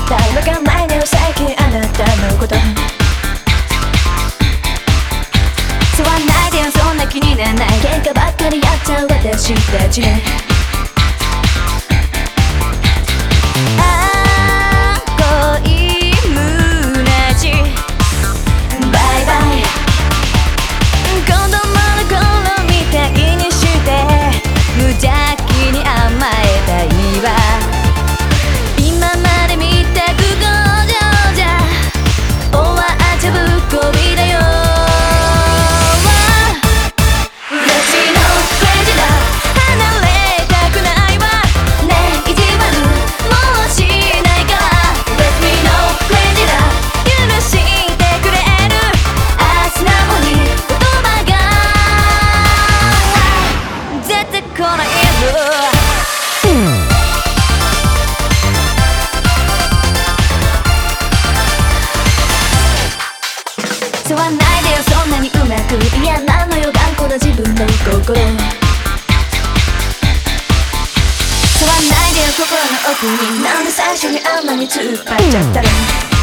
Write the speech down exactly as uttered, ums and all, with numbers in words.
たいわかんないのよ最近あなたのこと吸わないでよそんな気にならない喧嘩ばっかりやっちゃう私たちああ恋むなしバイバイ子供の頃みたいにして無邪気に甘えたいわ今まで見た不合情じゃ終わっちゃぶっこびだよ吸わないでよそんなにうまく嫌なのよ頑固な自分の心吸わないでよ心の奥になんで最初にあんなに突っ張っちゃったの